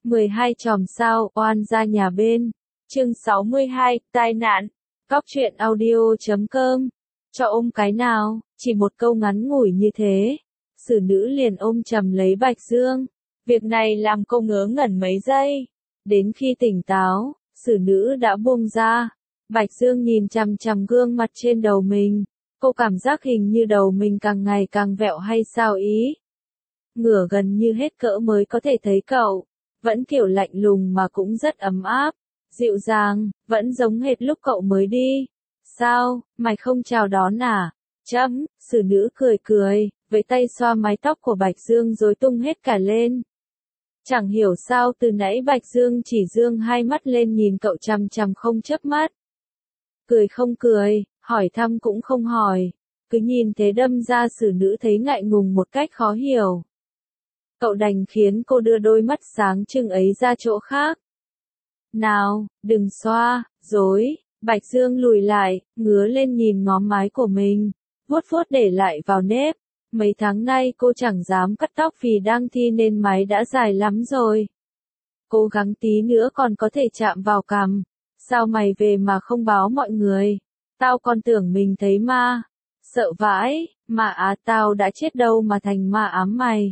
12 chòm sao, oan gia nhà bên. Chương 62, tai nạn. Cóc truyện audio.com. Cho ôm cái nào, chỉ một câu ngắn ngủi như thế. Xử nữ liền ôm chầm lấy Bạch Dương. Việc này làm cô ngớ ngẩn mấy giây. Đến khi tỉnh táo, xử nữ đã buông ra. Bạch Dương nhìn chằm chằm gương mặt trên đầu mình. Cô cảm giác hình như đầu mình càng ngày càng vẹo hay sao ý. Ngửa gần như hết cỡ mới có thể thấy cậu. Vẫn kiểu lạnh lùng mà cũng rất ấm áp. Dịu dàng, vẫn giống hệt lúc cậu mới đi. Sao, mày không chào đón à? Xử nữ cười cười, với tay xoa mái tóc của Bạch Dương rối tung hết cả lên. Chẳng hiểu sao từ nãy Bạch Dương chỉ dương hai mắt lên nhìn cậu chằm chằm không chớp mắt. Cười không cười, hỏi thăm cũng không hỏi. Cứ nhìn thế đâm ra xử nữ thấy ngại ngùng một cách khó hiểu. Cậu đành khiến cô đưa đôi mắt sáng trưng ấy ra chỗ khác. Nào, đừng xoa, dối. Bạch Dương lùi lại, ngứa lên nhìn ngóm mái của mình, vuốt vuốt để lại vào nếp. Mấy tháng nay cô chẳng dám cắt tóc vì đang thi nên mái đã dài lắm rồi. Cố gắng tí nữa còn có thể chạm vào cằm. Sao mày về mà không báo mọi người? Tao còn tưởng mình thấy ma. Sợ vãi, mà tao đã chết đâu mà thành ma ám mày.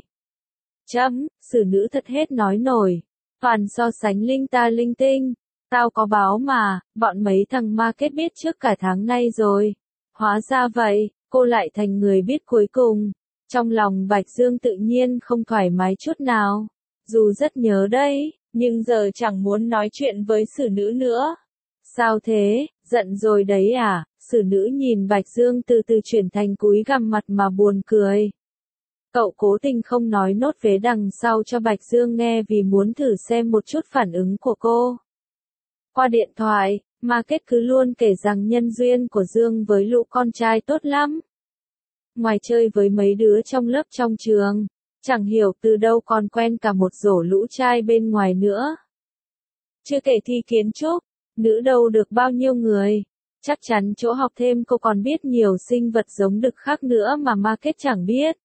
Xử nữ thật hết nói nổi. Toàn so sánh linh ta linh tinh. Tao có báo mà, bọn mấy thằng ma kết biết trước cả tháng nay rồi. Hóa ra vậy, cô lại thành người biết cuối cùng. Trong lòng Bạch Dương tự nhiên không thoải mái chút nào. Dù rất nhớ đấy, nhưng giờ chẳng muốn nói chuyện với xử nữ nữa. Sao thế, giận rồi đấy à? Xử nữ nhìn Bạch Dương từ từ chuyển thành cúi gằm mặt mà buồn cười. Cậu cố tình không nói nốt vế đằng sau cho Bạch Dương nghe vì muốn thử xem một chút phản ứng của cô. Qua điện thoại, Ma Kết cứ luôn kể rằng nhân duyên của Dương với lũ con trai tốt lắm. Ngoài chơi với mấy đứa trong lớp trong trường, chẳng hiểu từ đâu còn quen cả một rổ lũ trai bên ngoài nữa. Chưa kể thi kiến trúc, nữ đâu được bao nhiêu người. Chắc chắn chỗ học thêm cô còn biết nhiều sinh vật giống đực khác nữa mà Ma Kết chẳng biết.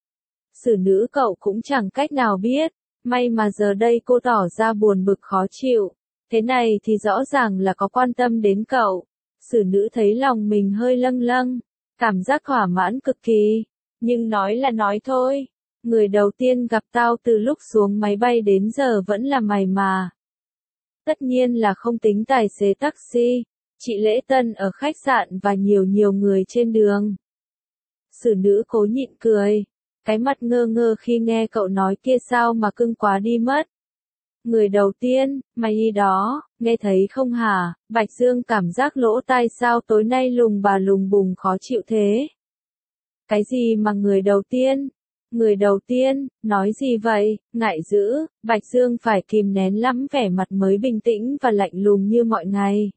Xử nữ cậu cũng chẳng cách nào biết, may mà giờ đây cô tỏ ra buồn bực khó chịu. Thế này thì rõ ràng là có quan tâm đến cậu. Xử nữ thấy lòng mình hơi lâng lâng, cảm giác thỏa mãn cực kỳ. Nhưng nói là nói thôi, người đầu tiên gặp tao từ lúc xuống máy bay đến giờ vẫn là mày mà. Tất nhiên là không tính tài xế taxi, chị Lễ Tân ở khách sạn và nhiều người trên đường. Xử nữ cố nhịn cười, cái mặt ngơ ngơ khi nghe cậu nói kia sao mà cưng quá đi mất. Người đầu tiên, mày đi đó, nghe thấy không hả? Bạch Dương cảm giác lỗ tai sao tối nay lùng bà lùng bùng khó chịu thế. Cái gì mà người đầu tiên? Người đầu tiên, nói gì vậy? Ngại dữ, Bạch Dương phải kìm nén lắm vẻ mặt mới bình tĩnh và lạnh lùng như mọi ngày.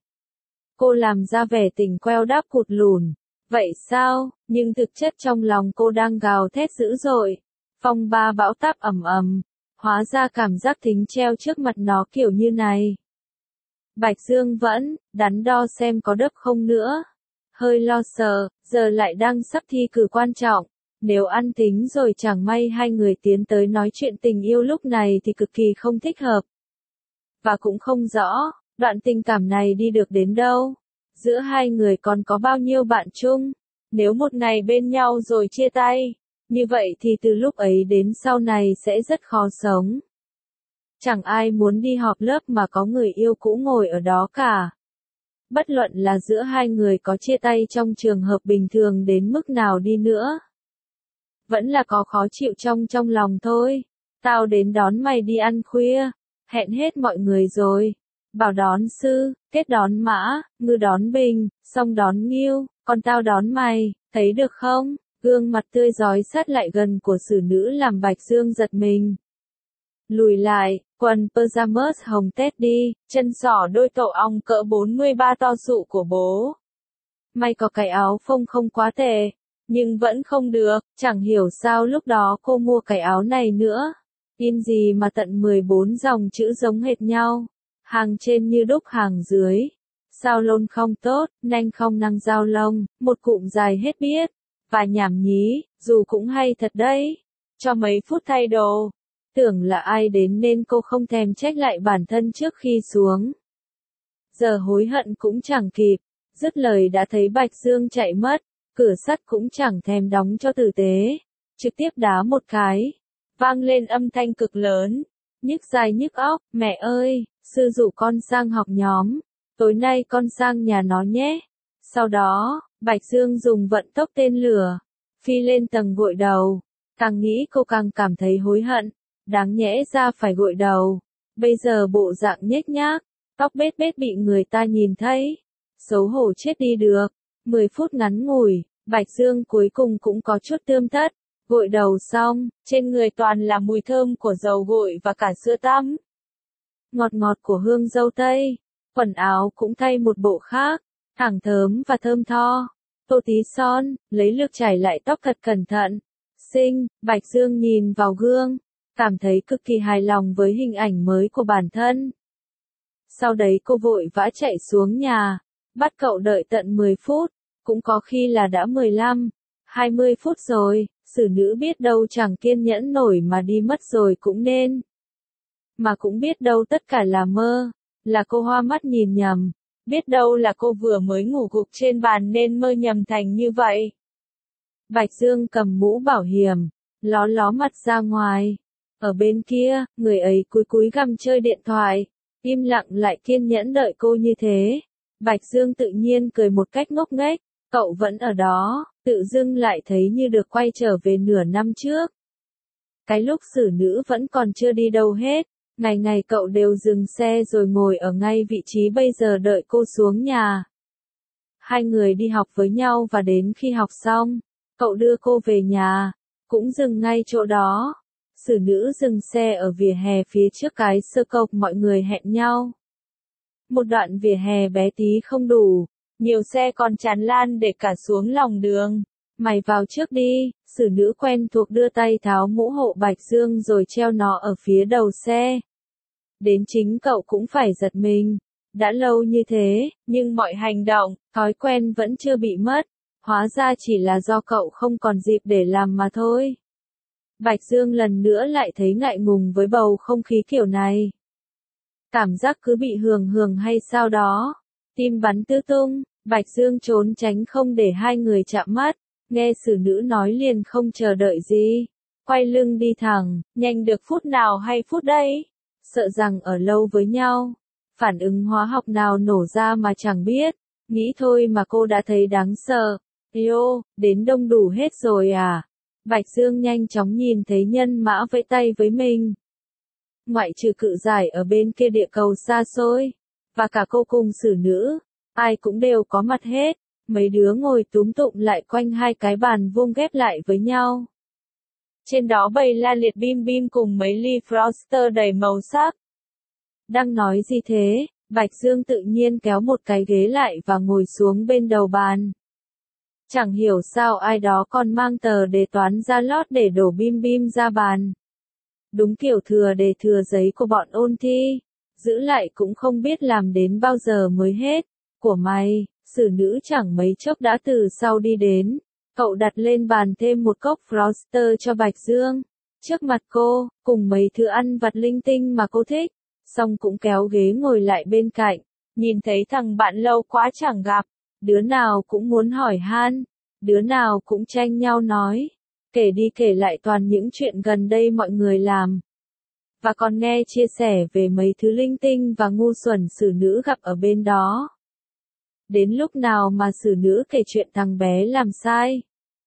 Cô làm ra vẻ tỉnh queo đáp cụt lùn. Vậy sao? Nhưng thực chất trong lòng cô đang gào thét dữ dội. Phong ba bão táp ầm ầm. Hóa ra cảm giác thính treo trước mặt nó kiểu như này. Bạch Dương vẫn đắn đo xem có đớp không nữa. Hơi lo sợ, giờ lại đang sắp thi cử quan trọng. Nếu ăn tính rồi chẳng may hai người tiến tới nói chuyện tình yêu lúc này thì cực kỳ không thích hợp. Và cũng không rõ, đoạn tình cảm này đi được đến đâu. Giữa hai người còn có bao nhiêu bạn chung. Nếu một ngày bên nhau rồi chia tay, như vậy thì từ lúc ấy đến sau này sẽ rất khó sống. Chẳng ai muốn đi họp lớp mà có người yêu cũ ngồi ở đó cả. Bất luận là giữa hai người có chia tay trong trường hợp bình thường đến mức nào đi nữa. Vẫn là có khó chịu trong lòng thôi. Tao đến đón mày đi ăn khuya. Hẹn hết mọi người rồi. Bảo đón Sư, Kết đón Mã, Ngư đón Bình, Song đón Nghiêu, còn tao đón mày, thấy được không? Gương mặt tươi rói sát lại gần của xử nữ làm Bạch Dương giật mình. Lùi lại, quần pyjamas hồng tết đi, chân xỏ đôi tổ ong cỡ 43 to sụ của bố. May có cái áo phông không quá tệ, nhưng vẫn không được, chẳng hiểu sao lúc đó cô mua cái áo này nữa. In gì mà tận 14 dòng chữ giống hệt nhau. Hàng trên như đúc hàng dưới. Sao lôn không tốt, nanh không năng giao lông, một cụm dài hết biết. Và nhảm nhí, dù cũng hay thật đấy. Cho mấy phút thay đồ. tưởng là ai đến nên cô không thèm trách lại bản thân trước khi xuống. Giờ hối hận cũng chẳng kịp, dứt lời đã thấy Bạch Dương chạy mất, cửa sắt cũng chẳng thèm đóng cho tử tế, trực tiếp đá một cái, vang lên âm thanh cực lớn, nhức tai nhức óc, mẹ ơi, sư dụ con sang học nhóm, tối nay con sang nhà nó nhé. Sau đó, Bạch Dương dùng vận tốc tên lửa, phi lên tầng gội đầu, càng nghĩ cô càng cảm thấy hối hận, đáng nhẽ ra phải gội đầu, bây giờ bộ dạng nhếch nhác, tóc bết bết bị người ta nhìn thấy, xấu hổ chết đi được. 10 phút ngắn ngủi, Bạch Dương cuối cùng cũng có chút tươm tất, gội đầu xong, trên người toàn là mùi thơm của dầu gội và cả sữa tắm. Ngọt ngọt của hương dâu tây, quần áo cũng thay một bộ khác, thẳng thớm và thơm tho, tô tí son, lấy lược chải lại tóc thật cẩn thận. Xinh, Bạch Dương nhìn vào gương, cảm thấy cực kỳ hài lòng với hình ảnh mới của bản thân. Sau đấy cô vội vã chạy xuống nhà, bắt cậu đợi tận 10 phút, cũng có khi là đã 15, 20 phút rồi, xử nữ biết đâu chẳng kiên nhẫn nổi mà đi mất rồi cũng nên. Mà cũng biết đâu tất cả là mơ, là cô hoa mắt nhìn nhầm, biết đâu là cô vừa mới ngủ gục trên bàn nên mơ nhầm thành như vậy. Bạch Dương cầm mũ bảo hiểm, ló ló mặt ra ngoài. Ở bên kia, người ấy cúi cúi gằm chơi điện thoại, im lặng lại kiên nhẫn đợi cô như thế. Bạch Dương tự nhiên cười một cách ngốc nghếch, cậu vẫn ở đó, tự dưng lại thấy như được quay trở về nửa năm trước. Cái lúc xử nữ vẫn còn chưa đi đâu hết, ngày ngày cậu đều dừng xe rồi ngồi ở ngay vị trí bây giờ đợi cô xuống nhà. Hai người đi học với nhau và đến khi học xong, cậu đưa cô về nhà, cũng dừng ngay chỗ đó. Xử nữ dừng xe ở vỉa hè phía trước cái sơ cộc mọi người hẹn nhau. Một đoạn vỉa hè bé tí không đủ, nhiều xe còn tràn lan để cả xuống lòng đường. Mày vào trước đi, xử nữ quen thuộc đưa tay tháo mũ hộ Bạch Dương rồi treo nó ở phía đầu xe. Đến chính cậu cũng phải giật mình. Đã lâu như thế, nhưng mọi hành động, thói quen vẫn chưa bị mất. Hóa ra chỉ là do cậu không còn dịp để làm mà thôi. Bạch Dương lần nữa lại thấy ngại ngùng với bầu không khí kiểu này. Cảm giác cứ bị hường hường hay sao đó. Tim bắn tứ tung, Bạch Dương trốn tránh không để hai người chạm mắt. Nghe xử nữ nói liền không chờ đợi gì. Quay lưng đi thẳng, nhanh được phút nào hay phút đây. Sợ rằng ở lâu với nhau. Phản ứng hóa học nào nổ ra mà chẳng biết. Nghĩ thôi mà cô đã thấy đáng sợ. Yêu, đến đông đủ hết rồi à? Bạch Dương nhanh chóng nhìn thấy nhân mã vẫy tay với mình. Ngoại trừ cự giải ở bên kia địa cầu xa xôi, và cả cô cùng xử nữ, ai cũng đều có mặt hết. Mấy đứa ngồi túm tụm lại quanh hai cái bàn vuông ghép lại với nhau. Trên đó bày la liệt bim bim cùng mấy ly Froster đầy màu sắc. Đang nói gì thế? Bạch Dương tự nhiên kéo một cái ghế lại và ngồi xuống bên đầu bàn. Chẳng hiểu sao ai đó còn mang tờ đề toán ra lót để đổ bim bim ra bàn. Đúng kiểu thừa đề thừa giấy của bọn ôn thi, giữ lại cũng không biết làm đến bao giờ mới hết. Của mày, xử nữ chẳng mấy chốc đã từ sau đi đến. Cậu đặt lên bàn thêm một cốc Froster cho Bạch Dương. Trước mặt cô, cùng mấy thứ ăn vặt linh tinh mà cô thích. Xong cũng kéo ghế ngồi lại bên cạnh. Nhìn thấy thằng bạn lâu quá chẳng gặp. Đứa nào cũng muốn hỏi han. Đứa nào cũng tranh nhau nói. Kể đi kể lại toàn những chuyện gần đây mọi người làm. Và còn nghe chia sẻ về mấy thứ linh tinh và ngu xuẩn xử nữ gặp ở bên đó. Đến lúc nào mà xử nữ kể chuyện thằng bé làm sai.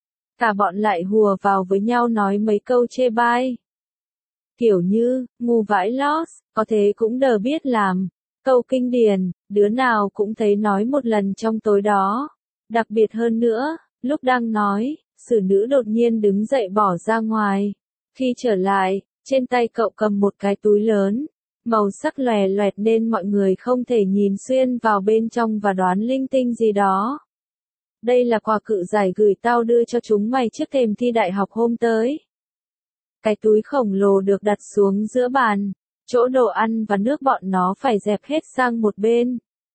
Cả bọn lại hùa vào với nhau nói mấy câu chê bai. Kiểu như, ngu vãi lót, có thế cũng đờ biết làm. Câu kinh điển, đứa nào cũng thấy nói một lần trong tối đó. Đặc biệt hơn nữa, lúc đang nói, xử nữ đột nhiên đứng dậy bỏ ra ngoài. Khi trở lại, trên tay cậu cầm một cái túi lớn, màu sắc lòe loẹt nên mọi người không thể nhìn xuyên vào bên trong và đoán linh tinh gì đó. Đây là quà cự giải gửi tao đưa cho chúng mày trước thềm thi đại học hôm tới. Cái túi khổng lồ được đặt xuống giữa bàn, chỗ đồ ăn và nước bọn nó phải dẹp hết sang một bên.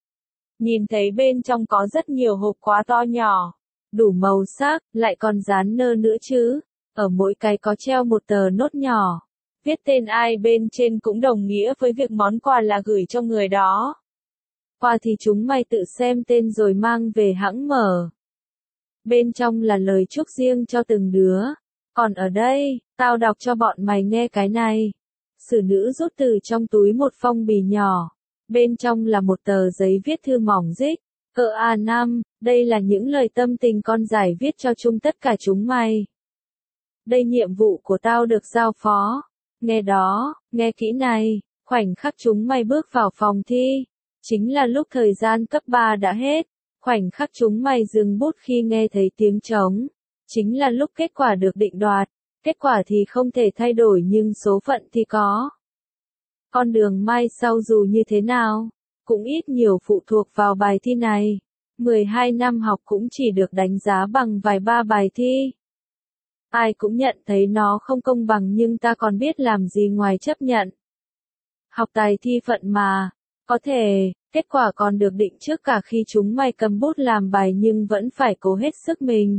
Nhìn thấy bên trong có rất nhiều hộp quá to nhỏ, đủ màu sắc, lại còn dán nơ nữa chứ. Ở mỗi cái có treo một tờ nốt nhỏ. Viết tên ai bên trên cũng đồng nghĩa với việc món quà là gửi cho người đó. Quà thì chúng mày tự xem tên rồi mang về hãng mở. Bên trong là lời chúc riêng cho từng đứa. Còn ở đây, tao đọc cho bọn mày nghe cái này. Xử nữ rút từ trong túi một phong bì nhỏ. Bên trong là một tờ giấy viết thư mỏng rích. Cỡ A5, đây là những lời tâm tình con giải viết cho chúng tất cả chúng mày. Đây nhiệm vụ của tao được giao phó. Nghe đó, nghe kỹ này, khoảnh khắc chúng mày bước vào phòng thi. Chính là lúc thời gian cấp 3 đã hết. Khoảnh khắc chúng mày dừng bút khi nghe thấy tiếng trống. Chính là lúc kết quả được định đoạt. Kết quả thì không thể thay đổi nhưng số phận thì có. Con đường mai sau dù như thế nào, cũng ít nhiều phụ thuộc vào bài thi này. 12 năm học cũng chỉ được đánh giá bằng vài ba bài thi. Ai cũng nhận thấy nó không công bằng nhưng ta còn biết làm gì ngoài chấp nhận. Học tài thi phận mà, có thể, kết quả còn được định trước cả khi chúng mày cầm bút làm bài nhưng vẫn phải cố hết sức mình.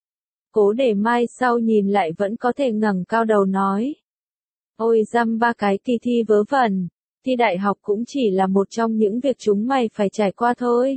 Cố để mai sau nhìn lại vẫn có thể ngẩng cao đầu nói. Ôi dăm ba cái kỳ thi vớ vẩn, thi đại học cũng chỉ là một trong những việc chúng mày phải trải qua thôi.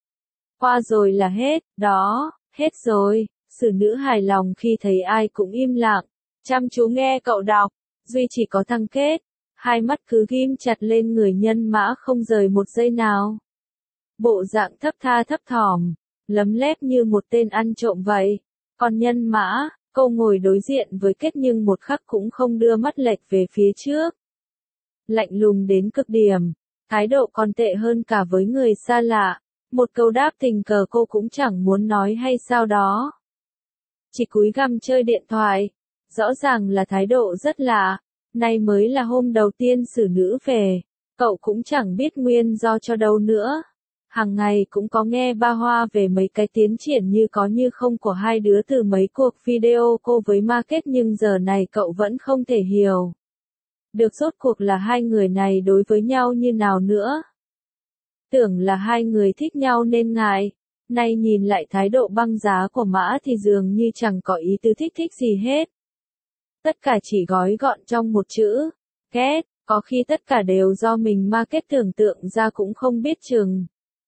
Qua rồi là hết, đó, hết rồi. Xử nữ hài lòng khi thấy ai cũng im lặng, chăm chú nghe cậu đọc. Duy chỉ có thằng Kết, hai mắt cứ ghim chặt lên người Nhân Mã không rời một giây nào. Bộ dạng thấp tha thấp thỏm, lấm lép như một tên ăn trộm vậy. Còn Nhân Mã, cô ngồi đối diện với Kết nhưng một khắc cũng không đưa mắt lệch về phía trước. Lạnh lùng đến cực điểm, thái độ còn tệ hơn cả với người xa lạ. Một câu đáp tình cờ cô cũng chẳng muốn nói hay sao đó. Chỉ cúi gằm chơi điện thoại. Rõ ràng là thái độ rất lạ. Nay mới là hôm đầu tiên xử nữ về. Cậu cũng chẳng biết nguyên do cho đâu nữa. Hàng ngày cũng có nghe ba hoa về mấy cái tiến triển như có như không của hai đứa từ mấy cuộc video cô với Market nhưng giờ này cậu vẫn không thể hiểu được rốt cuộc là hai người này đối với nhau như nào nữa. Tưởng là hai người thích nhau nên ngại. Nay nhìn lại thái độ băng giá của Mã thì dường như chẳng có ý tứ thích gì hết. Tất cả chỉ gói gọn trong một chữ, ghét, có khi tất cả đều do mình Market tưởng tượng ra cũng không biết chừng.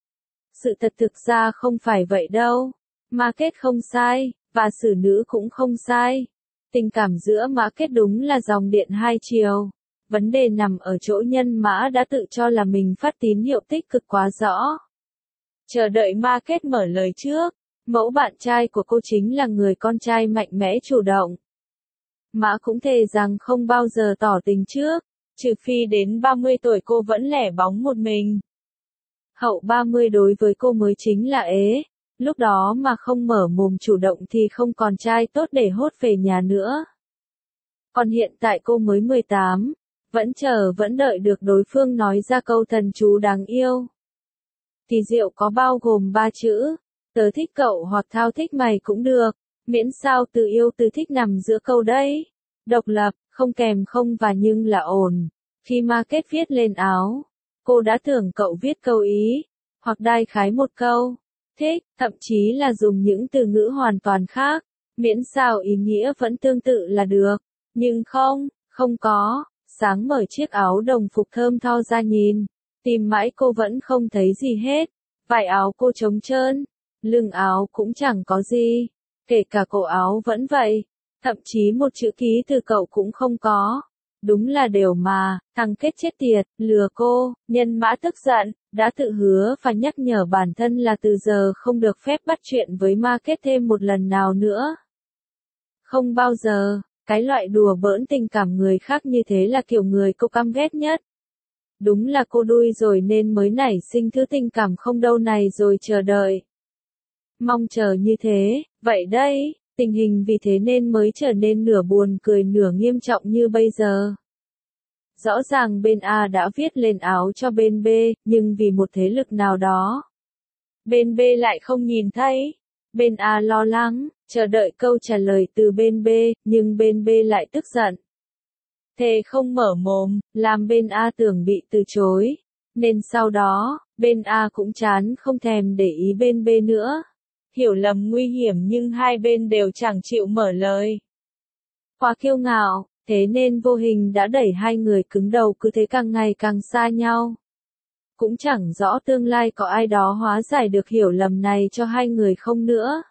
Sự thật thực ra không phải vậy đâu. Market không sai, và xử nữ cũng không sai. Tình cảm giữa Market đúng là dòng điện hai chiều. Vấn đề nằm ở chỗ Nhân Mã đã tự cho là mình phát tín hiệu tích cực quá rõ. Chờ đợi Market mở lời trước, mẫu bạn trai của cô chính là người con trai mạnh mẽ chủ động. Mã cũng thề rằng không bao giờ tỏ tình trước, trừ phi đến 30 tuổi cô vẫn lẻ bóng một mình. Hậu 30 đối với cô mới chính là ế, lúc đó mà không mở mồm chủ động thì không còn trai tốt để hốt về nhà nữa. Còn hiện tại cô mới 18, vẫn chờ vẫn đợi được đối phương nói ra câu thần chú đáng yêu. Kỳ diệu có bao gồm 3 chữ, tớ thích cậu hoặc thao thích mày cũng được, miễn sao từ yêu từ thích nằm giữa câu đấy. Độc lập, không kèm không và nhưng là ổn. Khi Market viết lên áo, cô đã tưởng cậu viết câu ý, hoặc đại khái một câu, thích, thậm chí là dùng những từ ngữ hoàn toàn khác, miễn sao ý nghĩa vẫn tương tự là được. Nhưng không, không có, sáng mở chiếc áo đồng phục thơm tho ra nhìn, tìm mãi cô vẫn không thấy gì hết, vải áo cô trống trơn, lưng áo cũng chẳng có gì, kể cả cổ áo vẫn vậy, thậm chí một chữ ký từ cậu cũng không có. Đúng là đều mà, thằng Kết chết tiệt, lừa cô. Nhân Mã tức giận, đã tự hứa và nhắc nhở bản thân là từ giờ không được phép bắt chuyện với Market thêm một lần nào nữa. Không bao giờ, cái loại đùa bỡn tình cảm người khác như thế là kiểu người cô căm ghét nhất. Đúng là cô đuôi rồi nên mới nảy sinh thứ tình cảm không đâu này rồi chờ đợi. Mong chờ như thế, vậy đây. Tình hình vì thế nên mới trở nên nửa buồn cười nửa nghiêm trọng như bây giờ. Rõ ràng bên A đã viết lên áo cho bên B, nhưng vì một thế lực nào đó, bên B lại không nhìn thấy. Bên A lo lắng, chờ đợi câu trả lời từ bên B, nhưng bên B lại tức giận. Thề không mở mồm, làm bên A tưởng bị từ chối. Nên sau đó, bên A cũng chán không thèm để ý bên B nữa. Hiểu lầm nguy hiểm nhưng hai bên đều chẳng chịu mở lời. Quá kiêu ngạo, Thế nên vô hình đã đẩy hai người cứng đầu cứ thế càng ngày càng xa nhau. Cũng chẳng rõ tương lai có ai đó hóa giải được hiểu lầm này cho hai người không nữa.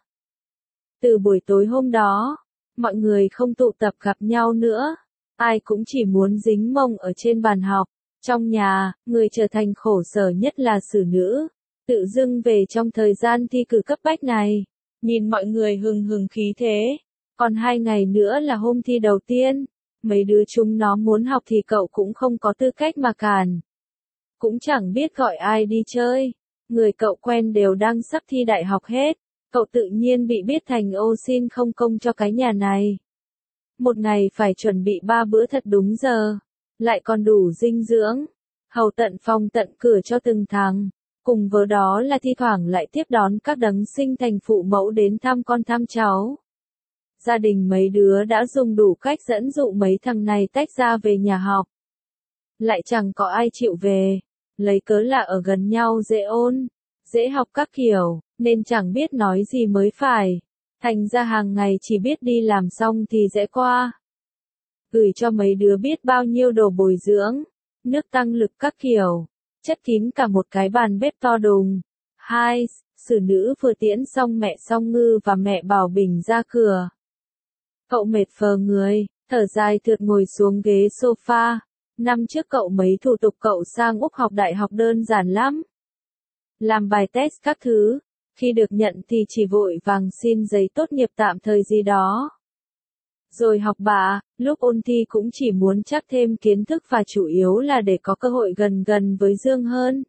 Từ buổi tối hôm đó, mọi người không tụ tập gặp nhau nữa. Ai cũng chỉ muốn dính mông ở trên bàn học. Trong nhà, người trở thành khổ sở nhất là xử nữ. Tự dưng về trong thời gian thi cử cấp bách này. Nhìn mọi người hừng hừng khí thế. Còn 2 ngày nữa là hôm thi đầu tiên. Mấy đứa chúng nó muốn học thì cậu cũng không có tư cách mà cản. Cũng chẳng biết gọi ai đi chơi. Người cậu quen đều đang sắp thi đại học hết. Cậu tự nhiên bị biết thành ô xin không công cho cái nhà này. Một ngày phải chuẩn bị 3 bữa thật đúng giờ. Lại còn đủ dinh dưỡng. Hầu tận phòng tận cửa cho từng thằng. Cùng với đó là thi thoảng lại tiếp đón các đấng sinh thành phụ mẫu đến thăm con thăm cháu. Gia đình mấy đứa đã dùng đủ cách dẫn dụ mấy thằng này tách ra về nhà học. Lại chẳng có ai chịu về. Lấy cớ là ở gần nhau dễ ôn, dễ học các kiểu, nên chẳng biết nói gì mới phải. Thành ra hàng ngày chỉ biết đi làm xong thì dễ qua. Gửi cho mấy đứa biết bao nhiêu đồ bồi dưỡng, nước tăng lực các kiểu, chất kín cả một cái bàn bếp to đùng. Hai, xử nữ vừa tiễn xong mẹ Song Ngư và mẹ Bảo Bình ra cửa. Cậu mệt phờ người, thở dài thượt ngồi xuống ghế sofa. Năm trước cậu mấy thủ tục cậu sang Úc học đại học đơn giản lắm. Làm bài test các thứ, khi được nhận thì chỉ vội vàng xin giấy tốt nghiệp tạm thời gì đó. Rồi học bạ, lúc ôn thi cũng chỉ muốn chắc thêm kiến thức và chủ yếu là để có cơ hội gần gần với Dương hơn.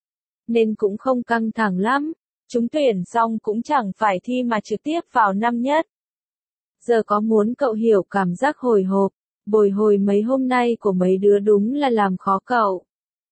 Nên cũng không căng thẳng lắm, trúng tuyển xong cũng chẳng phải thi mà trực tiếp vào năm nhất. Giờ có muốn cậu hiểu cảm giác hồi hộp, bồi hồi mấy hôm nay của mấy đứa đúng là làm khó cậu.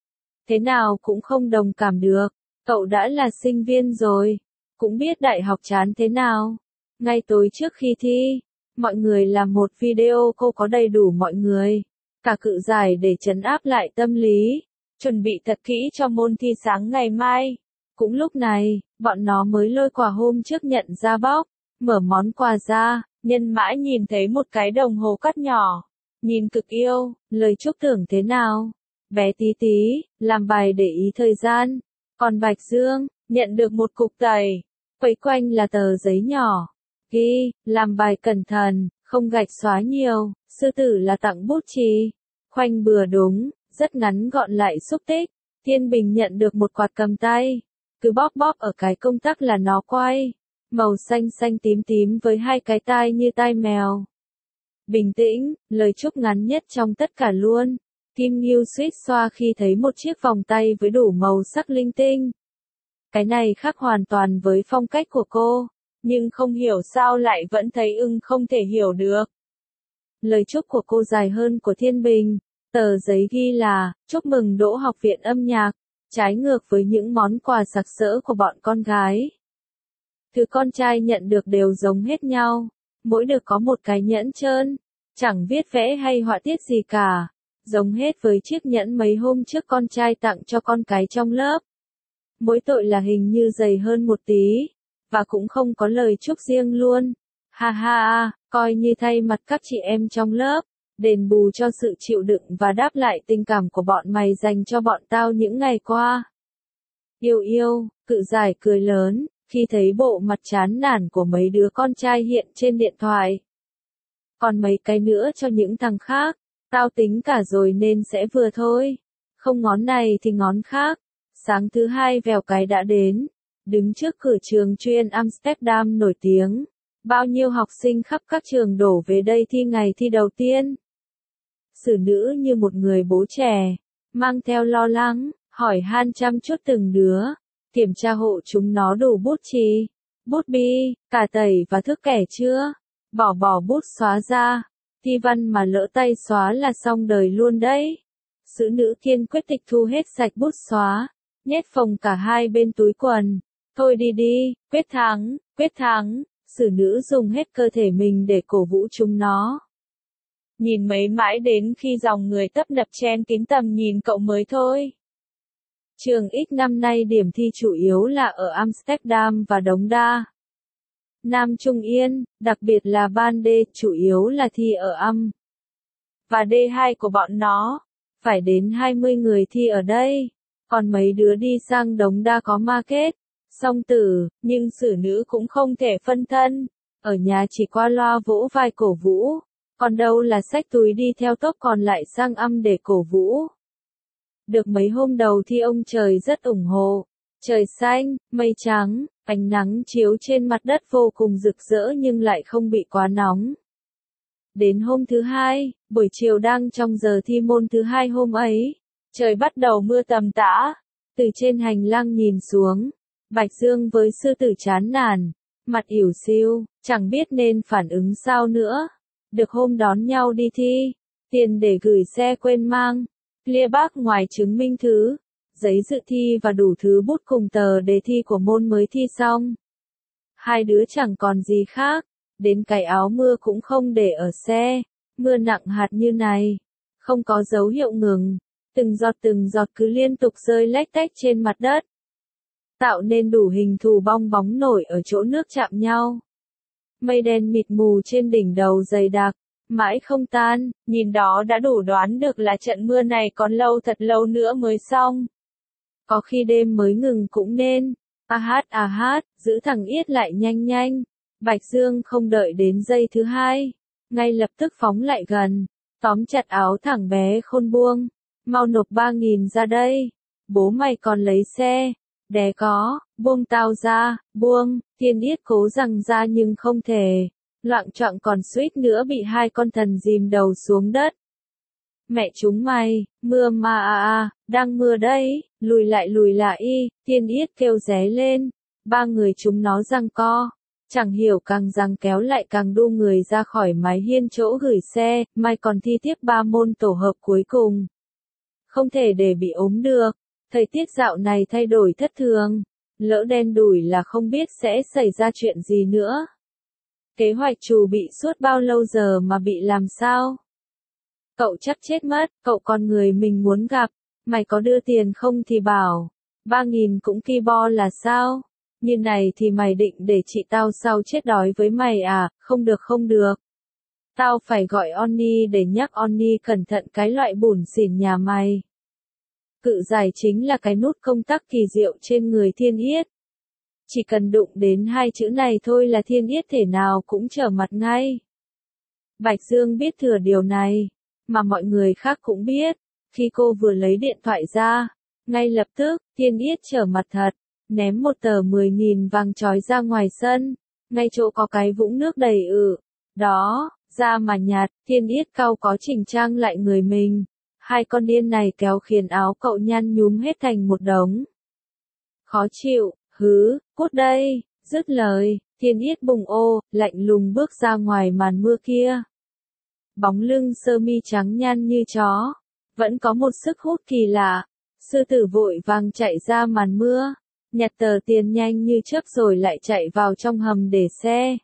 Thế nào cũng không đồng cảm được, cậu đã là sinh viên rồi, cũng biết đại học chán thế nào. Ngay tối trước khi thi, mọi người làm một video cô có đầy đủ mọi người, cả cự giải để trấn áp lại tâm lý, chuẩn bị thật kỹ cho môn thi sáng ngày mai. Cũng lúc này, bọn nó mới lôi quà hôm trước nhận ra bóc, mở món quà ra, Nhân Mãi nhìn thấy một cái đồng hồ cắt nhỏ. Nhìn cực yêu, lời chúc tưởng thế nào? Bé tí tí, làm bài để ý thời gian. Còn Bạch Dương, nhận được một cục tẩy. Quấy quanh là tờ giấy nhỏ. Ghi, làm bài cẩn thận, không gạch xóa nhiều. Sư Tử là tặng bút chì. Khoanh bừa đúng, rất ngắn gọn lại xúc tích. Thiên Bình nhận được một quạt cầm tay. Cứ bóp bóp ở cái công tắc là nó quay. Màu xanh xanh tím tím với hai cái tai như tai mèo. Bình tĩnh, lời chúc ngắn nhất trong tất cả luôn. Kim Ngưu suýt xoa khi thấy một chiếc vòng tay với đủ màu sắc linh tinh. Cái này khác hoàn toàn với phong cách của cô, nhưng không hiểu sao lại vẫn thấy không thể hiểu được. Lời chúc của cô dài hơn của Thiên Bình. Tờ giấy ghi là, chúc mừng đỗ học viện âm nhạc, trái ngược với những món quà sặc sỡ của bọn con gái. Thứ con trai nhận được đều giống hết nhau. Mỗi được có một cái nhẫn trơn, chẳng viết vẽ hay họa tiết gì cả, giống hết với chiếc nhẫn mấy hôm trước con trai tặng cho con cái trong lớp. Mỗi tội là hình như dày hơn một tí, và cũng không có lời chúc riêng luôn. Ha ha, coi như thay mặt các chị em trong lớp, đền bù cho sự chịu đựng và đáp lại tình cảm của bọn mày dành cho bọn tao những ngày qua. Yêu yêu, cự giải cười lớn khi thấy bộ mặt chán nản của mấy đứa con trai hiện trên điện thoại. Còn mấy cái nữa cho những thằng khác, tao tính cả rồi nên sẽ vừa thôi. Không ngón này thì ngón khác. Sáng thứ hai vèo cái đã đến, đứng trước cửa trường chuyên Amsterdam nổi tiếng. Bao nhiêu học sinh khắp các trường đổ về đây thi ngày thi đầu tiên. Xử nữ như một người bố trẻ, mang theo lo lắng, hỏi han chăm chút từng đứa. Kiểm tra hộ chúng nó đủ bút chì, bút bi, cà tẩy và thước kẻ chưa? Bỏ bút xóa ra. Thi văn mà lỡ tay xóa là xong đời luôn đấy. Xử nữ kiên quyết tịch thu hết sạch bút xóa, nhét phồng cả hai bên túi quần. Thôi đi đi, quyết thắng, quyết thắng. Xử nữ dùng hết cơ thể mình để cổ vũ chúng nó. Nhìn mấy mãi đến khi dòng người tấp nập chen kín tầm nhìn cậu mới thôi. Trường X năm nay điểm thi chủ yếu là ở Amsterdam và Đống Đa. Nam Trung Yên, đặc biệt là ban D, chủ yếu là thi ở Am. và D2 của bọn nó. Phải đến 20 người thi ở đây. Còn mấy đứa đi sang Đống Đa có market. Song tử, nhưng xử nữ cũng không thể phân thân. Ở nhà chỉ qua loa vỗ vai cổ vũ. Còn đâu là xách túi đi theo tốp còn lại sang âm để cổ vũ. Được mấy hôm đầu thi ông trời rất ủng hộ. Trời xanh, mây trắng, ánh nắng chiếu trên mặt đất vô cùng rực rỡ nhưng lại không bị quá nóng. Đến hôm thứ hai, buổi chiều đang trong giờ thi môn thứ hai hôm ấy, trời bắt đầu mưa tầm tã. Từ trên hành lang nhìn xuống, Bạch Dương với sư tử chán nản, mặt ỉu xìu, chẳng biết nên phản ứng sao nữa. Được hôm đón nhau đi thi, tiền để gửi xe quên mang, lia bác ngoài chứng minh thư, giấy dự thi và đủ thứ bút cùng tờ đề thi của môn mới thi xong. Hai đứa chẳng còn gì khác, đến cái áo mưa cũng không để ở xe, mưa nặng hạt như này, không có dấu hiệu ngừng, từng giọt cứ liên tục rơi lách tách trên mặt đất, tạo nên đủ hình thù bong bóng nổi ở chỗ nước chạm nhau. Mây đen mịt mù trên đỉnh đầu dày đặc, mãi không tan, nhìn đó đã đủ đoán được là trận mưa này còn lâu thật lâu nữa mới xong. Có khi đêm mới ngừng cũng nên. À hát, giữ thằng Yết lại nhanh nhanh. Bạch Dương không đợi đến giây thứ hai, ngay lập tức phóng lại gần, tóm chặt áo thằng bé Khôn buông. Mau nộp 3.000 ra đây. Bố mày còn lấy xe. Đẻ có, buông tao ra, buông. Tiên Yết cố rằng ra nhưng không thể. Loạng choạng còn suýt nữa bị hai con thần dìm đầu xuống đất. Mẹ chúng mày, mưa mà đang mưa đây, lùi lại y, Tiên Yết kêu ré lên. Ba người chúng nó giằng co. Chẳng hiểu càng giằng kéo lại càng đu người ra khỏi mái hiên chỗ gửi xe, mai còn thi tiếp 3 môn tổ hợp cuối cùng. Không thể để bị ốm được, thời tiết dạo này thay đổi thất thường, lỡ đen đủi là không biết sẽ xảy ra chuyện gì nữa. Kế hoạch trù bị suốt bao lâu giờ mà bị làm sao? Cậu chắc chết mất, cậu con người mình muốn gặp, mày có đưa tiền không thì bảo, 3.000 cũng ki bo là sao? Như này thì mày định để chị tao sau chết đói với mày à? Không được. Tao phải gọi Oni để nhắc Oni cẩn thận cái loại bủn xỉn nhà mày. Cự giải chính là cái nút công tắc kỳ diệu trên người Thiên Yết. Chỉ cần đụng đến hai chữ này thôi là Thiên Yết thể nào cũng trở mặt ngay. Bạch Dương biết thừa điều này, mà mọi người khác cũng biết. Khi cô vừa lấy điện thoại ra, ngay lập tức, Thiên Yết trở mặt thật, ném một tờ 10.000 vàng chói ra ngoài sân, ngay chỗ có cái vũng nước đầy đó, ra mà nhặt. Thiên Yết cau có chỉnh trang lại người mình. Hai con điên này kéo khiến áo cậu nhăn nhúm hết thành một đống. Khó chịu, cút đây, dứt lời, Thiên Yết bùng ô, lạnh lùng bước ra ngoài màn mưa kia. Bóng lưng sơ mi trắng nhăn như chó, vẫn có một sức hút kỳ lạ. Sư tử vội vàng chạy ra màn mưa, nhặt tờ tiền nhanh như chớp rồi lại chạy vào trong hầm để xe.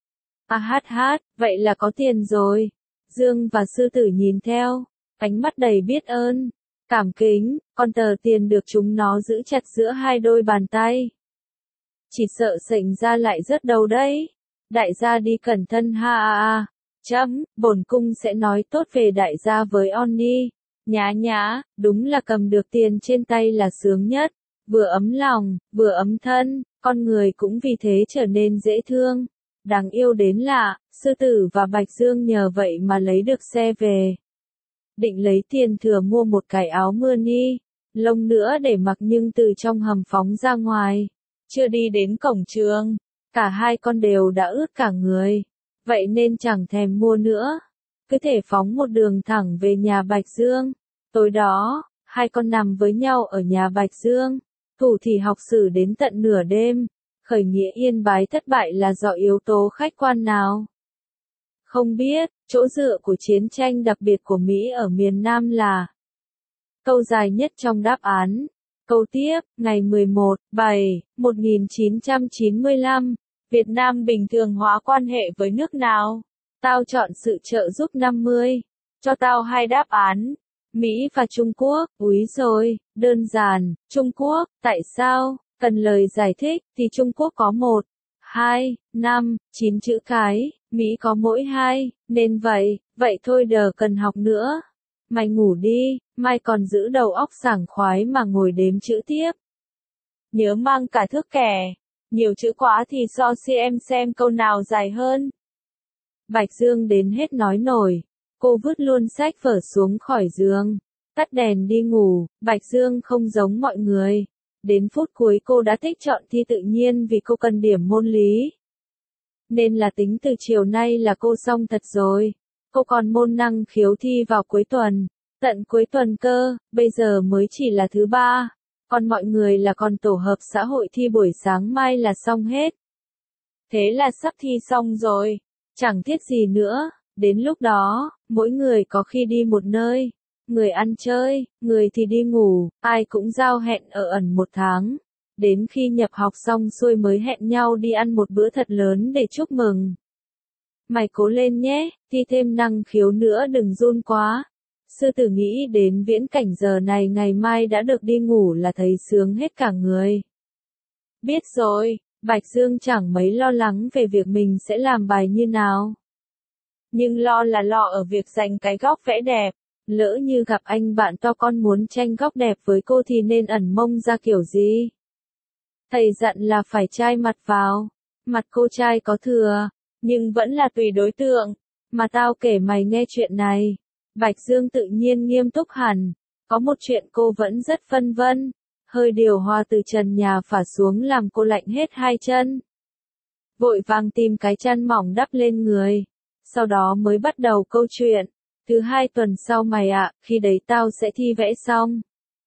Hát, vậy là có tiền rồi. Dương và sư tử nhìn theo, ánh mắt đầy biết ơn, cảm kính, còn tờ tiền được chúng nó giữ chặt giữa hai đôi bàn tay. Chỉ sợ sệnh ra lại rớt đầu đấy. Đại gia đi cẩn thận ha. Bổn cung sẽ nói tốt về đại gia với Oni. Nhá, đúng là cầm được tiền trên tay là sướng nhất. Vừa ấm lòng, vừa ấm thân, con người cũng vì thế trở nên dễ thương. Đáng yêu đến lạ, sư tử và Bạch Dương nhờ vậy mà lấy được xe về. Định lấy tiền thừa mua một cái áo mưa ni lông nữa để mặc nhưng từ trong hầm phóng ra ngoài. Chưa đi đến cổng trường, cả hai con đều đã ướt cả người. Vậy nên chẳng thèm mua nữa. Cứ thể phóng một đường thẳng về nhà Bạch Dương. Tối đó, hai con nằm với nhau ở nhà Bạch Dương. Thủ thì học sử đến tận nửa đêm. Khởi nghĩa Yên Bái thất bại là do yếu tố khách quan nào? Không biết, chỗ dựa của chiến tranh đặc biệt của Mỹ ở miền Nam là câu dài nhất trong đáp án. Câu tiếp, ngày 11/7/1995, Việt Nam bình thường hóa quan hệ với nước nào? Tao chọn sự trợ giúp 50. Cho tao hai đáp án. Mỹ và Trung Quốc. Úi rồi, đơn giản. Trung Quốc, tại sao? Cần lời giải thích, thì Trung Quốc có 1, 2, 5, 9 chữ cái, Mỹ có mỗi 2, nên vậy, Vậy thôi đờ cần học nữa. Mày ngủ đi, mai còn giữ đầu óc sảng khoái mà ngồi đếm chữ tiếp. Nhớ mang cả thước kẻ. Nhiều chữ quá thì so xem câu nào dài hơn. Bạch Dương đến hết nói nổi. Cô vứt luôn sách vở xuống khỏi giường. Tắt đèn đi ngủ. Bạch Dương không giống mọi người. Đến phút cuối cô đã thích chọn thi tự nhiên vì cô cần điểm môn lý. Nên là tính từ chiều nay là cô xong thật rồi. Cô còn môn năng khiếu thi vào cuối tuần. Tận cuối tuần cơ, bây giờ mới chỉ là thứ ba. Còn mọi người là còn tổ hợp xã hội thi buổi sáng mai là xong hết. Thế là sắp thi xong rồi. Chẳng thiết gì nữa. Đến lúc đó, mỗi người có khi đi một nơi. Người ăn chơi, người thì đi ngủ, ai cũng giao hẹn ở ẩn 1 tháng. Đến khi nhập học xong xuôi mới hẹn nhau đi ăn một bữa thật lớn để chúc mừng. Mày cố lên nhé, thi thêm năng khiếu nữa đừng run quá. Sư tử nghĩ đến viễn cảnh giờ này ngày mai đã được đi ngủ là thấy sướng hết cả người. Biết rồi, Bạch Dương chẳng mấy lo lắng về việc mình sẽ làm bài như nào. Nhưng lo là lo ở việc giành cái góc vẽ đẹp. Lỡ như gặp anh bạn to con muốn tranh góc đẹp với cô thì nên ẩn mông ra kiểu gì? Thầy dặn là phải chai mặt vào. Mặt cô trai có thừa, nhưng vẫn là tùy đối tượng. Mà tao kể mày nghe chuyện này. Bạch Dương tự nhiên nghiêm túc hẳn. Có một chuyện cô vẫn rất phân vân. Hơi điều hòa từ trần nhà phả xuống làm cô lạnh hết 2 chân. Vội vàng tìm cái chăn mỏng đắp lên người. Sau đó mới bắt đầu câu chuyện. Thứ 2 tuần sau mày ạ, khi đấy tao sẽ thi vẽ xong.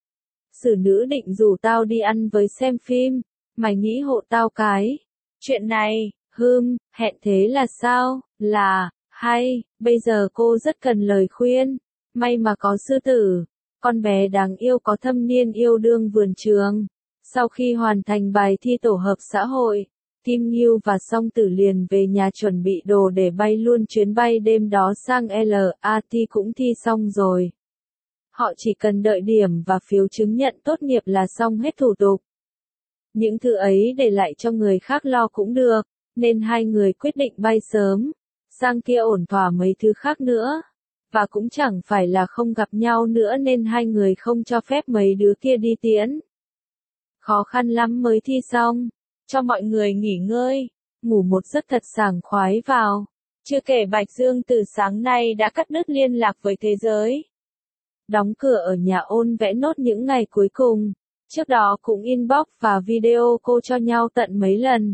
Sử nữ định rủ tao đi ăn với xem phim. Mày nghĩ hộ tao cái. Chuyện này, hẹn thế là sao? Là, hay, bây giờ cô rất cần lời khuyên. May mà có sư tử. Con bé đáng yêu có thâm niên yêu đương vườn trường. Sau khi hoàn thành bài thi tổ hợp xã hội, Kim Ngưu và Song Tử liền về nhà chuẩn bị đồ để bay luôn chuyến bay đêm đó sang LAT cũng thi xong rồi. Họ chỉ cần đợi điểm và phiếu chứng nhận tốt nghiệp là xong hết thủ tục. Những thứ ấy để lại cho người khác lo cũng được, nên hai người quyết định bay sớm, sang kia ổn thỏa mấy thứ khác nữa. Và cũng chẳng phải là không gặp nhau nữa nên hai người không cho phép mấy đứa kia đi tiễn. Khó khăn lắm mới thi xong, cho mọi người nghỉ ngơi, ngủ một giấc thật sảng khoái vào. Chưa kể Bạch Dương từ sáng nay đã cắt đứt liên lạc với thế giới. Đóng cửa ở nhà ôn vẽ nốt những ngày cuối cùng, trước đó cũng inbox và video cô cho nhau tận mấy lần.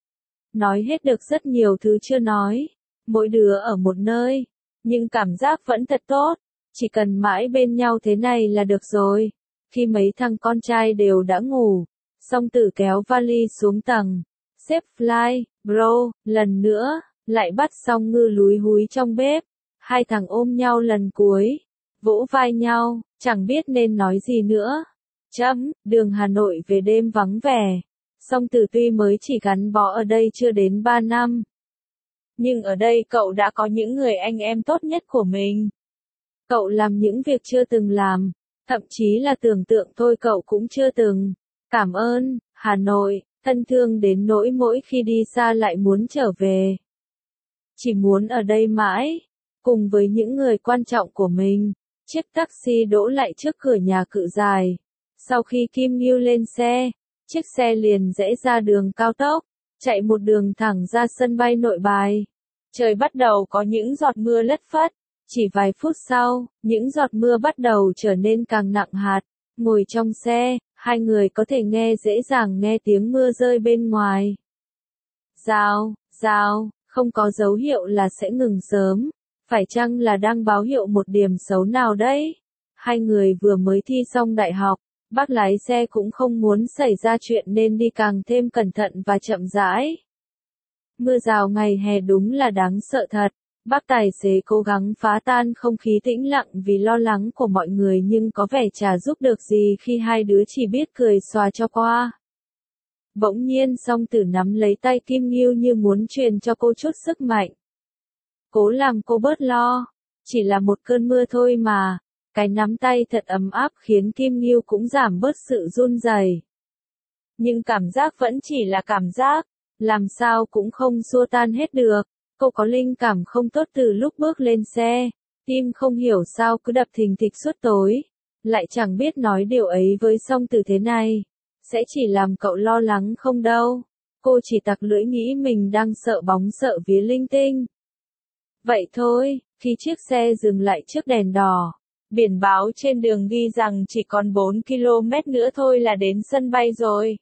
Nói hết được rất nhiều thứ chưa nói, mỗi đứa ở một nơi, nhưng cảm giác vẫn thật tốt, chỉ cần mãi bên nhau thế này là được rồi. Khi mấy thằng con trai đều đã ngủ, Song Tử kéo vali xuống tầng, xếp fly, bro, lần nữa, lại bắt Song Ngư lúi húi trong bếp, hai thằng ôm nhau lần cuối, vỗ vai nhau, chẳng biết nên nói gì nữa. Đường Hà Nội về đêm vắng vẻ, Song Tử tuy mới chỉ gắn bó ở đây chưa đến 3 năm. Nhưng ở đây cậu đã có những người anh em tốt nhất của mình. Cậu làm những việc chưa từng làm, thậm chí là tưởng tượng thôi cậu cũng chưa từng. Cảm ơn, Hà Nội, thân thương đến nỗi mỗi khi đi xa lại muốn trở về. Chỉ muốn ở đây mãi, cùng với những người quan trọng của mình. Chiếc taxi đỗ lại trước cửa nhà Cự Dài. Sau khi Kim Ngưu lên xe, chiếc xe liền rẽ ra đường cao tốc, chạy một đường thẳng ra sân bay Nội Bài. Trời bắt đầu có những giọt mưa lất phất. Chỉ vài phút sau, những giọt mưa bắt đầu trở nên càng nặng hạt. Ngồi trong xe, hai người có thể dễ dàng nghe tiếng mưa rơi bên ngoài. Rào, không có dấu hiệu là sẽ ngừng sớm. Phải chăng là đang báo hiệu một điểm xấu nào đấy? Hai người vừa mới thi xong đại học, bác lái xe cũng không muốn xảy ra chuyện nên đi càng thêm cẩn thận và chậm rãi. Mưa rào ngày hè đúng là đáng sợ thật. Bác tài xế cố gắng phá tan không khí tĩnh lặng vì lo lắng của mọi người nhưng có vẻ chả giúp được gì khi hai đứa chỉ biết cười xòa cho qua. Bỗng nhiên Song Tử nắm lấy tay Kim Ngưu như muốn truyền cho cô chút sức mạnh. Cố làm cô bớt lo. Chỉ là một cơn mưa thôi mà. Cái nắm tay thật ấm áp khiến Kim Ngưu cũng giảm bớt sự run rẩy. Nhưng cảm giác vẫn chỉ là cảm giác. Làm sao cũng không xua tan hết được. Cô có linh cảm không tốt từ lúc bước lên xe, tim không hiểu sao cứ đập thình thịch suốt tối, lại chẳng biết nói điều ấy với Song Tử thế này, sẽ chỉ làm cậu lo lắng không đâu. Cô chỉ tặc lưỡi nghĩ mình đang sợ bóng sợ vía linh tinh. Vậy thôi, khi chiếc xe dừng lại trước đèn đỏ, biển báo trên đường ghi rằng chỉ còn 4 km nữa thôi là đến sân bay rồi.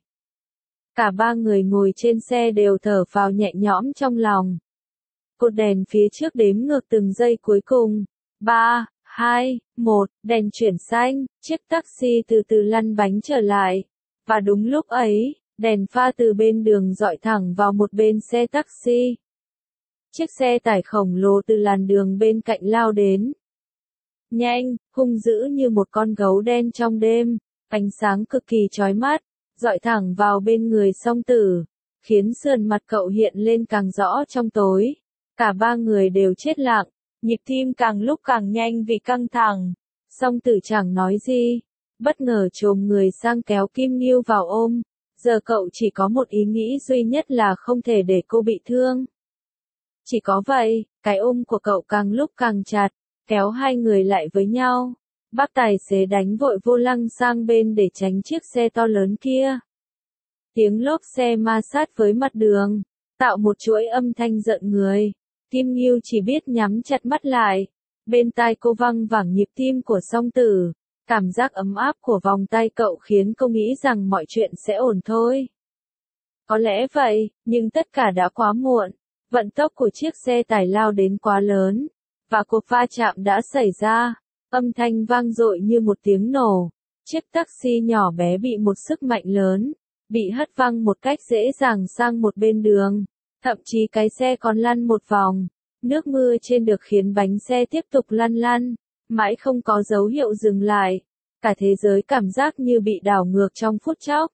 Cả ba người ngồi trên xe đều thở phào nhẹ nhõm trong lòng. Cột đèn phía trước đếm ngược từng giây cuối cùng. 3, 2, 1, đèn chuyển xanh, chiếc taxi từ từ lăn bánh trở lại. Và đúng lúc ấy, đèn pha từ bên đường dọi thẳng vào một bên xe taxi. Chiếc xe tải khổng lồ từ làn đường bên cạnh lao đến. Nhanh, hung dữ như một con gấu đen trong đêm, ánh sáng cực kỳ chói mắt, dọi thẳng vào bên người Song Tử, khiến sườn mặt cậu hiện lên càng rõ trong tối. Cả ba người đều chết lặng, nhịp tim càng lúc càng nhanh vì căng thẳng. Song Tử chẳng nói gì, bất ngờ chồm người sang kéo Kim Nghiêu vào ôm. Giờ cậu chỉ có một ý nghĩ duy nhất là không thể để cô bị thương. Chỉ có vậy, cái ôm của cậu càng lúc càng chặt, kéo hai người lại với nhau. Bác tài xế đánh vội vô lăng sang bên để tránh chiếc xe to lớn kia. Tiếng lốp xe ma sát với mặt đường, tạo một chuỗi âm thanh giận người. Kim Nghiêu chỉ biết nhắm chặt mắt lại. Bên tai cô văng vẳng nhịp tim của Song Tử. Cảm giác ấm áp của vòng tay cậu khiến cô nghĩ rằng mọi chuyện sẽ ổn thôi. Có lẽ vậy, nhưng tất cả đã quá muộn. Vận tốc của chiếc xe tải lao đến quá lớn, và cuộc va chạm đã xảy ra. Âm thanh vang dội như một tiếng nổ. Chiếc taxi nhỏ bé bị một sức mạnh lớn, bị hất văng một cách dễ dàng sang một bên đường. Thậm chí cái xe còn lăn một vòng. Nước mưa trên được khiến bánh xe tiếp tục lăn lăn, mãi không có dấu hiệu dừng lại. Cả thế giới cảm giác như bị đảo ngược trong phút chốc.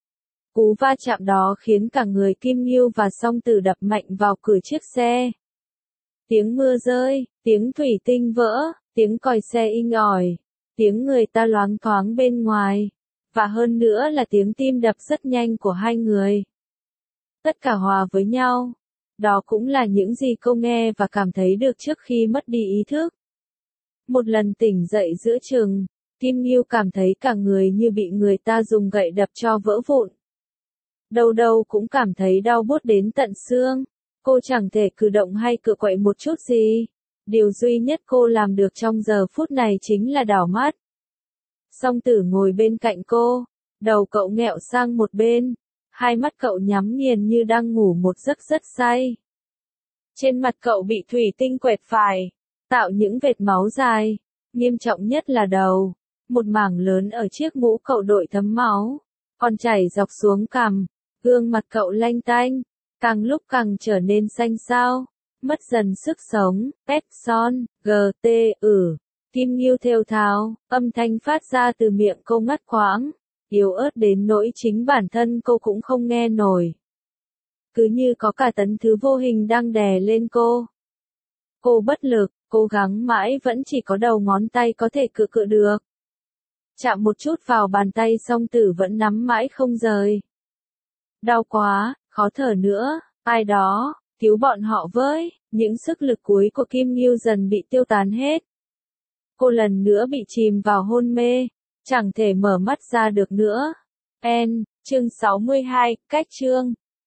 Cú va chạm đó khiến cả người Kim Nghiêu và Song Tử đập mạnh vào cửa chiếc xe. Tiếng mưa rơi, tiếng thủy tinh vỡ, tiếng còi xe inh ỏi, tiếng người ta loáng thoáng bên ngoài, và hơn nữa là tiếng tim đập rất nhanh của hai người. Tất cả hòa với nhau. Đó cũng là những gì cô nghe và cảm thấy được trước khi mất đi ý thức. Một lần tỉnh dậy giữa chừng, Kim Nghiêu cảm thấy cả người như bị người ta dùng gậy đập cho vỡ vụn. Đầu đầu cũng cảm thấy đau buốt đến tận xương. Cô chẳng thể cử động hay cựa quậy một chút gì. Điều duy nhất cô làm được trong giờ phút này chính là đảo mắt. Song Tử ngồi bên cạnh cô, đầu cậu nghẹo sang một bên, hai mắt cậu nhắm nghiền như đang ngủ một giấc rất say. Trên mặt cậu bị thủy tinh quẹt phải, tạo những vệt máu dài, nghiêm trọng nhất là đầu, một mảng lớn ở chiếc mũ cậu đội thấm máu, còn chảy dọc xuống cằm, gương mặt cậu lanh tanh, càng lúc càng trở nên xanh xao, mất dần sức sống. Son, GT, Kim Nghiêu thều thào, âm thanh phát ra từ miệng cô ngắt quãng, yếu ớt đến nỗi chính bản thân cô cũng không nghe nổi. Cứ như có cả tấn thứ vô hình đang đè lên cô. Cô bất lực, cố gắng mãi vẫn chỉ có đầu ngón tay có thể cựa cựa được. Chạm một chút vào bàn tay Song Tử vẫn nắm mãi không rời. Đau quá, khó thở nữa, ai đó, cứu bọn họ với. Những sức lực cuối của Kim Nghiêu dần bị tiêu tán hết. Cô lần nữa bị chìm vào hôn mê, chẳng thể mở mắt ra được nữa. Chương 62, cách chương.